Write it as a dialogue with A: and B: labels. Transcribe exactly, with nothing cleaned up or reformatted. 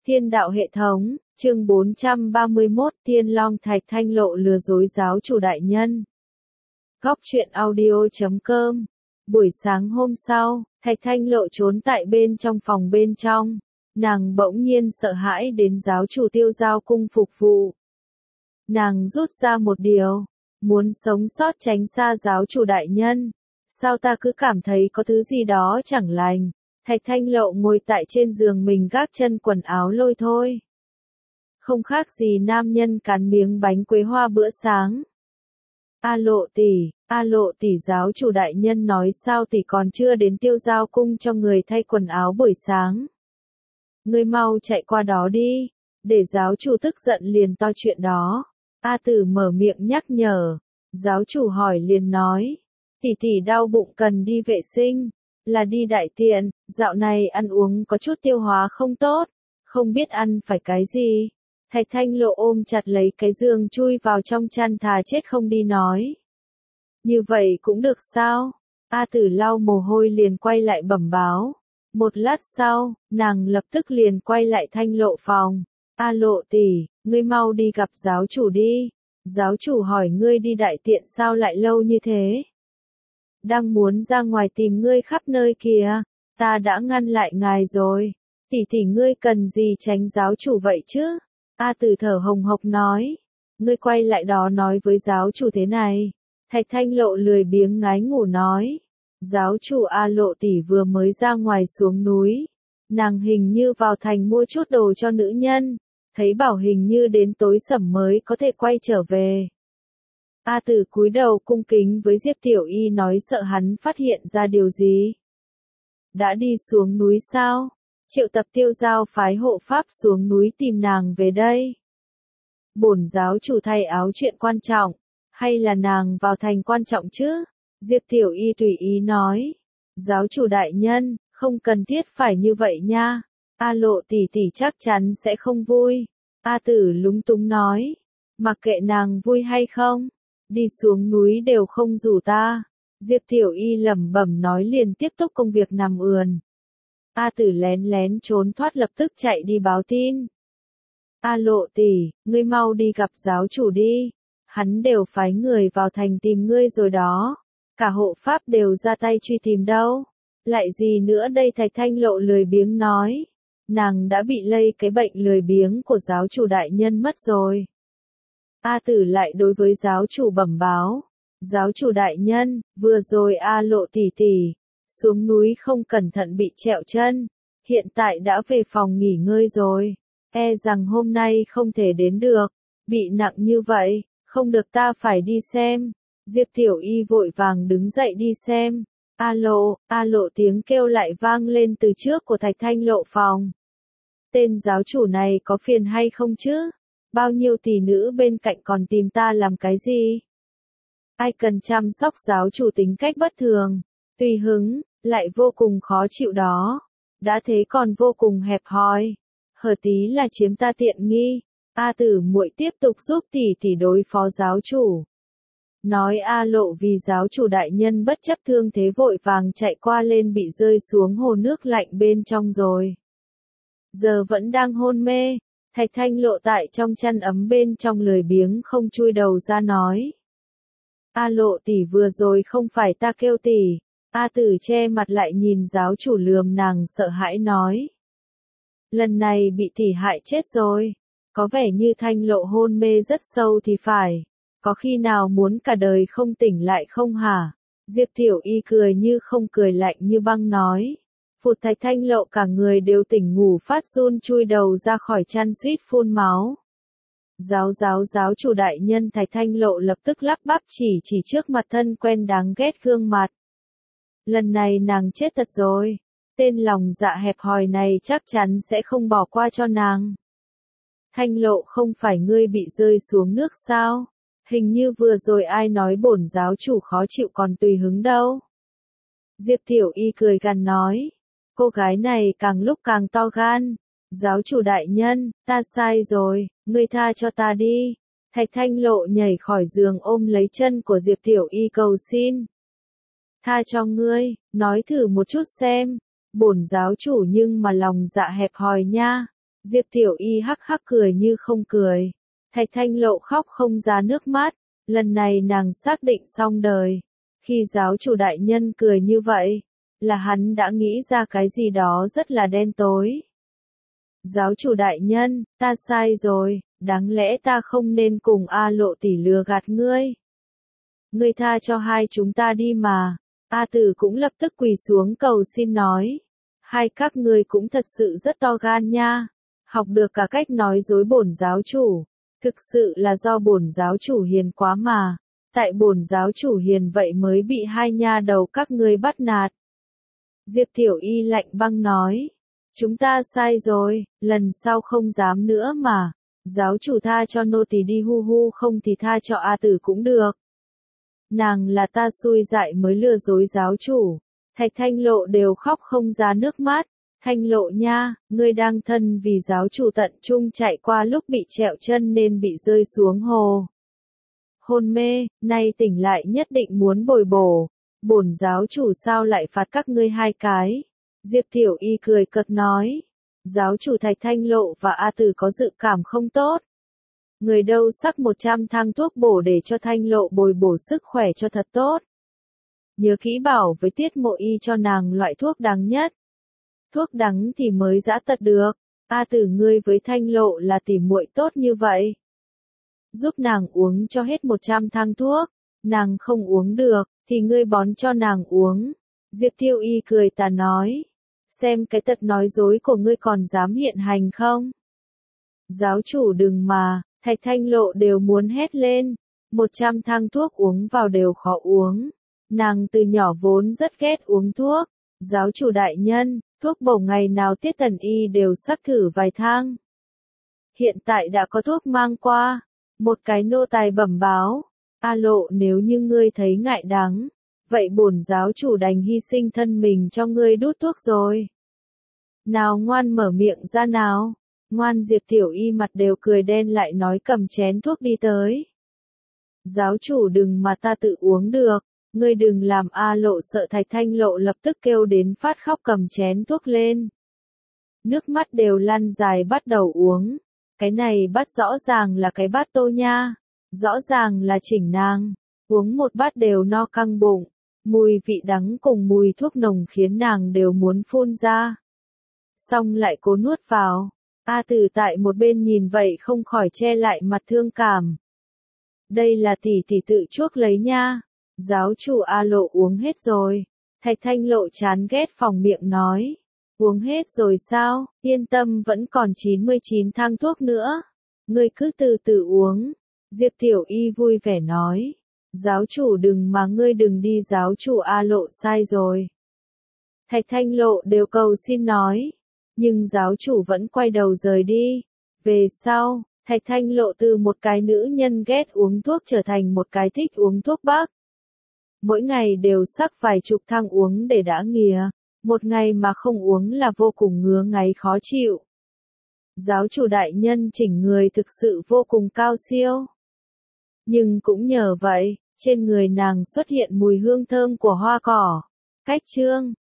A: Thiên đạo hệ thống, chương bốn trăm ba mươi mốt, Thiên Long Thạch Thanh Lộ lừa dối giáo chủ đại nhân. Góc truyện audio chấm com. Buổi sáng hôm sau, Thạch Thanh Lộ trốn tại bên trong phòng bên trong. Nàng bỗng nhiên sợ hãi đến giáo chủ Tiêu Giao cung phục vụ. Nàng rút ra một điều, muốn sống sót tránh xa giáo chủ đại nhân. Sao ta cứ cảm thấy có thứ gì đó chẳng lành. Thạch Thanh Lộ ngồi tại trên giường mình gác chân quần áo lôi thôi. Không khác gì nam nhân cắn miếng bánh quế hoa bữa sáng. A Lộ tỷ, A Lộ tỷ, giáo chủ đại nhân nói sao tỷ còn chưa đến Tiêu Giao cung cho người thay quần áo buổi sáng. Ngươi mau chạy qua đó đi, để giáo chủ tức giận liền to chuyện đó. A Tử mở miệng nhắc nhở, giáo chủ hỏi liền nói, tỷ tỷ đau bụng cần đi vệ sinh. Là đi đại tiện, dạo này ăn uống có chút tiêu hóa không tốt, không biết ăn phải cái gì. Thạch Thanh Lộ ôm chặt lấy cái giường chui vào trong chăn thà chết không đi nói. Như vậy cũng được sao? A Tử lau mồ hôi liền quay lại bẩm báo. Một lát sau, nàng lập tức liền quay lại Thanh Lộ phòng. A Lộ tỷ, ngươi mau đi gặp giáo chủ đi. Giáo chủ hỏi ngươi đi đại tiện sao lại lâu như thế? Đang muốn ra ngoài tìm ngươi khắp nơi kìa, ta đã ngăn lại ngài rồi. Tỷ tỷ ngươi cần gì tránh giáo chủ vậy chứ? A Tử thở hồng hộc nói. Ngươi quay lại đó nói với giáo chủ thế này. Thạch Thanh Lộ lười biếng ngái ngủ nói. Giáo chủ A Lộ tỷ vừa mới ra ngoài xuống núi. Nàng hình như vào thành mua chút đồ cho nữ nhân. Thấy bảo hình như đến tối sẩm mới có thể quay trở về. A Tử cúi đầu cung kính với Diệp Tiểu Y nói sợ hắn phát hiện ra điều gì. Đã đi xuống núi sao? Triệu tập Tiêu Giao phái hộ pháp xuống núi tìm nàng về đây. Bổn giáo chủ thay áo chuyện quan trọng, hay là nàng vào thành quan trọng chứ? Diệp Tiểu Y tùy ý nói. Giáo chủ đại nhân, không cần thiết phải như vậy nha. A Lộ tỷ tỷ chắc chắn sẽ không vui. A Tử lúng túng nói. Mặc kệ nàng vui hay không. Đi xuống núi đều không rủ ta. Diệp Tiểu Y lẩm bẩm nói liền tiếp tục công việc nằm ườn. A Tử lén lén trốn thoát lập tức chạy đi báo tin. A Lộ tỷ, ngươi mau đi gặp giáo chủ đi. Hắn đều phái người vào thành tìm ngươi rồi đó. Cả hộ pháp đều ra tay truy tìm đâu. Lại gì nữa đây? Thạch Thanh Lộ lười biếng nói. Nàng đã bị lây cái bệnh lười biếng của giáo chủ đại nhân mất rồi. A Tử lại đối với giáo chủ bẩm báo. Giáo chủ đại nhân, vừa rồi A Lộ tỷ tỷ, xuống núi không cẩn thận bị trẹo chân. Hiện tại đã về phòng nghỉ ngơi rồi. E rằng hôm nay không thể đến được. Bị nặng như vậy, không được ta phải đi xem. Diệp Tiểu Y vội vàng đứng dậy đi xem. A Lộ, A Lộ tiếng kêu lại vang lên từ trước của Thạch Thanh Lộ phòng. Tên giáo chủ này có phiền hay không chứ? Bao nhiêu tỷ nữ bên cạnh còn tìm ta làm cái gì? Ai cần chăm sóc giáo chủ tính cách bất thường, tùy hứng, lại vô cùng khó chịu đó. Đã thế còn vô cùng hẹp hòi. Hở tí là chiếm ta tiện nghi. A Tử muội tiếp tục giúp tỷ tỷ đối phó giáo chủ. Nói A Lộ vì giáo chủ đại nhân bất chấp thương thế vội vàng chạy qua lên bị rơi xuống hồ nước lạnh bên trong rồi. Giờ vẫn đang hôn mê. Thạch Thanh Lộ tại trong chăn ấm bên trong lười biếng không chui đầu ra nói. A Lộ tỷ vừa rồi không phải ta kêu tỷ. A Tử che mặt lại nhìn giáo chủ lườm nàng sợ hãi nói. Lần này bị tỷ hại chết rồi. Có vẻ như Thanh Lộ hôn mê rất sâu thì phải. Có khi nào muốn cả đời không tỉnh lại không hả? Diệp Tiểu Y cười như không cười lạnh như băng nói. Phụt, Thạch Thanh Lộ cả người đều tỉnh ngủ phát run chui đầu ra khỏi chăn suýt phun máu. Giáo giáo giáo chủ đại nhân. Thạch Thanh Lộ lập tức lắp bắp chỉ chỉ trước mặt thân quen đáng ghét gương mặt. Lần này nàng chết thật rồi. Tên lòng dạ hẹp hòi này chắc chắn sẽ không bỏ qua cho nàng. Thanh Lộ, không phải ngươi bị rơi xuống nước sao? Hình như vừa rồi ai nói bổn giáo chủ khó chịu còn tùy hứng đâu. Diệp Tiểu Y cười gằn nói. Cô gái này càng lúc càng to gan. Giáo chủ đại nhân, ta sai rồi, ngươi tha cho ta đi. Thạch Thanh Lộ nhảy khỏi giường ôm lấy chân của Diệp Tiểu Y cầu xin. Tha cho ngươi, nói thử một chút xem. Bổn giáo chủ nhưng mà lòng dạ hẹp hòi nha. Diệp Tiểu Y hắc hắc cười như không cười. Thạch Thanh Lộ khóc không ra nước mắt. Lần này nàng xác định xong đời. Khi giáo chủ đại nhân cười như vậy, là hắn đã nghĩ ra cái gì đó rất là đen tối. Giáo chủ đại nhân, ta sai rồi, đáng lẽ ta không nên cùng A Lộ tỷ lừa gạt ngươi. Ngươi tha cho hai chúng ta đi mà. A Tử cũng lập tức quỳ xuống cầu xin nói. Hai các ngươi cũng thật sự rất to gan nha. Học được cả cách nói dối bổn giáo chủ. Thực sự là do bổn giáo chủ hiền quá mà. Tại bổn giáo chủ hiền vậy mới bị hai nha đầu các ngươi bắt nạt. Diệp Tiểu Y lạnh băng nói. Chúng ta sai rồi, lần sau không dám nữa mà. Giáo chủ tha cho nô tỳ đi hu hu, không thì tha cho A Tử cũng được. Nàng là ta xui dại mới lừa dối giáo chủ. Thạch Thanh Lộ đều khóc không ra nước mắt. Thanh Lộ nha, ngươi đang thân vì giáo chủ tận trung chạy qua lúc bị trẹo chân nên bị rơi xuống hồ. Hôn mê, nay tỉnh lại nhất định muốn bồi bổ. Bổn giáo chủ sao lại phạt các ngươi hai cái? Diệp Tiểu Y cười cợt nói. Giáo chủ Thạch Thanh Lộ và A Tử có dự cảm không tốt. Người đâu sắc một trăm thang thuốc bổ để cho Thanh Lộ bồi bổ sức khỏe cho thật tốt. Nhớ kỹ bảo với Tiết Mộ Y cho nàng loại thuốc đắng nhất. Thuốc đắng thì mới dã tật được. A Tử ngươi với Thanh Lộ là tỉ muội tốt như vậy. Giúp nàng uống cho hết một trăm thang thuốc. Nàng không uống được, thì ngươi bón cho nàng uống. Diệp Tiêu Y cười tà nói. Xem cái tật nói dối của ngươi còn dám hiện hành không? Giáo chủ đừng mà, Thạch Thanh Lộ đều muốn hét lên. Một trăm thang thuốc uống vào đều khó uống. Nàng từ nhỏ vốn rất ghét uống thuốc. Giáo chủ đại nhân, thuốc bổ ngày nào Tiết Tần Y đều sắc thử vài thang. Hiện tại đã có thuốc mang qua. Một cái nô tài bẩm báo. A Lộ, nếu như ngươi thấy ngại đắng, vậy bổn giáo chủ đành hy sinh thân mình cho ngươi đút thuốc rồi. Nào ngoan mở miệng ra nào. Ngoan. Diệp Tiểu Y mặt đều cười đen lại nói cầm chén thuốc đi tới. Giáo chủ đừng mà ta tự uống được. Ngươi đừng làm A Lộ sợ. Thạch Thanh Lộ lập tức kêu đến phát khóc cầm chén thuốc lên. Nước mắt đều lăn dài bắt đầu uống. Cái này bát rõ ràng là cái bát tô nha. Rõ ràng là chỉnh nàng. Uống một bát đều no căng bụng. Mùi vị đắng cùng mùi thuốc nồng khiến nàng đều muốn phun ra. Xong lại cố nuốt vào. A Tử tại một bên nhìn vậy không khỏi che lại mặt thương cảm. Đây là tỷ tỷ tự chuốc lấy nha. Giáo chủ A Lộ uống hết rồi. Thạch Thanh Lộ chán ghét phòng miệng nói. Uống hết rồi sao? Yên tâm, vẫn còn chín mươi chín thang thuốc nữa. Ngươi cứ từ từ uống. Diệp Tiểu Y vui vẻ nói. Giáo chủ đừng mà ngươi đừng đi, giáo chủ A Lộ sai rồi. Thạch Thanh Lộ đều cầu xin nói. Nhưng giáo chủ vẫn quay đầu rời đi. Về sau, Thạch Thanh Lộ từ một cái nữ nhân ghét uống thuốc trở thành một cái thích uống thuốc bắc. Mỗi ngày đều sắc vài chục thang uống để đã nghìa. Một ngày mà không uống là vô cùng ngứa ngáy khó chịu. Giáo chủ đại nhân chỉnh người thực sự vô cùng cao siêu. Nhưng cũng nhờ vậy, trên người nàng xuất hiện mùi hương thơm của hoa cỏ. Cách chương